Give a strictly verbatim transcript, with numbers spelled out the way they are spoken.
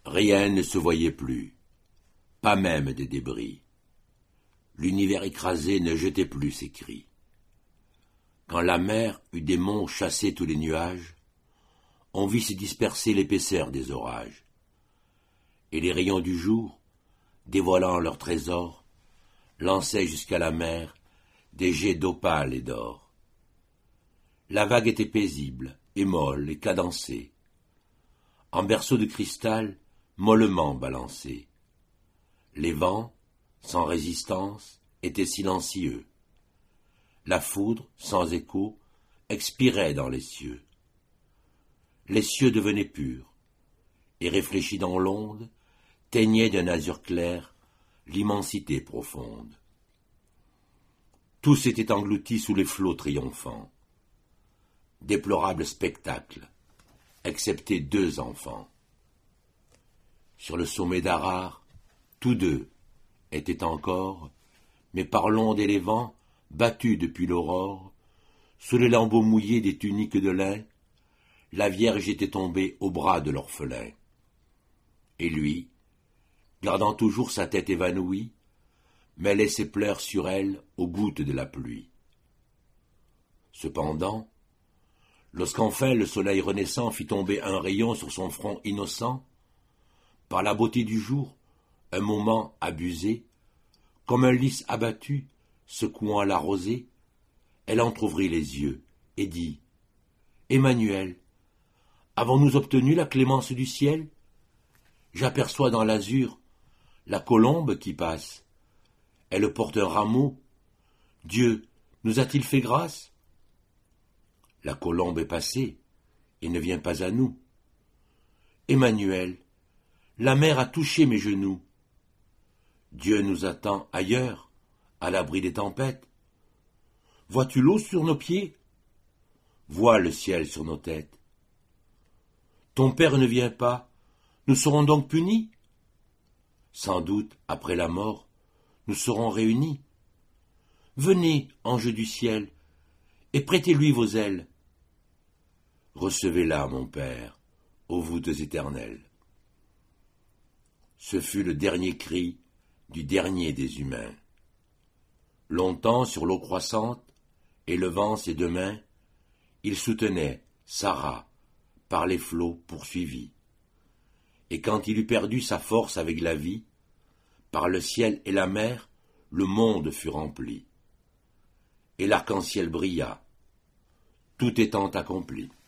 Rien ne se voyait plus, pas même des débris. L'univers écrasé ne jetait plus ses cris. Quand la mer eut des monts chassé tous les nuages, on vit se disperser l'épaisseur des orages. Et les rayons du jour, dévoilant leurs trésors, lançaient jusqu'à la mer des jets d'opale et d'or. La vague était paisible, et molle, et cadencée. En berceau de cristal, mollement balancée. Les vents, sans résistance, étaient silencieux. La foudre, sans écho, expirait dans les cieux. Les cieux devenaient purs, et réfléchis dans l'onde, teignaient d'un azur clair l'immensité profonde. Tout s'était englouti sous les flots triomphants. Déplorable spectacle, excepté deux enfants. Sur le sommet d'Arar, tous deux étaient encore, mais par l'onde et les vents, battus depuis l'aurore, sous les lambeaux mouillés des tuniques de lin, la Vierge était tombée au bras de l'orphelin. Et lui, gardant toujours sa tête évanouie, mêlait ses pleurs sur elle aux gouttes de la pluie. Cependant, lorsqu'enfin le soleil renaissant fit tomber un rayon sur son front innocent, par la beauté du jour, un moment abusé, comme un lys abattu, secouant la rosée, elle entr'ouvrit les yeux et dit « Emmanuel, avons-nous obtenu la clémence du ciel? J'aperçois dans l'azur la colombe qui passe. Elle porte un rameau. Dieu nous a-t-il fait grâce? La colombe est passée et ne vient pas à nous. Emmanuel, la mer a touché mes genoux. Dieu nous attend ailleurs, à l'abri des tempêtes. Vois-tu l'eau sur nos pieds? Vois le ciel sur nos têtes. Ton Père ne vient pas, nous serons donc punis? Sans doute, après la mort, nous serons réunis. Venez, anges du ciel, et prêtez-lui vos ailes. Recevez-la, mon Père, aux voûtes éternelles. Ce fut le dernier cri du dernier des humains. Longtemps sur l'eau croissante, élevant ses deux mains, il soutenait Sarah par les flots poursuivis. Et quand il eut perdu sa force avec la vie, par le ciel et la mer, le monde fut rempli. Et l'arc-en-ciel brilla, tout étant accompli.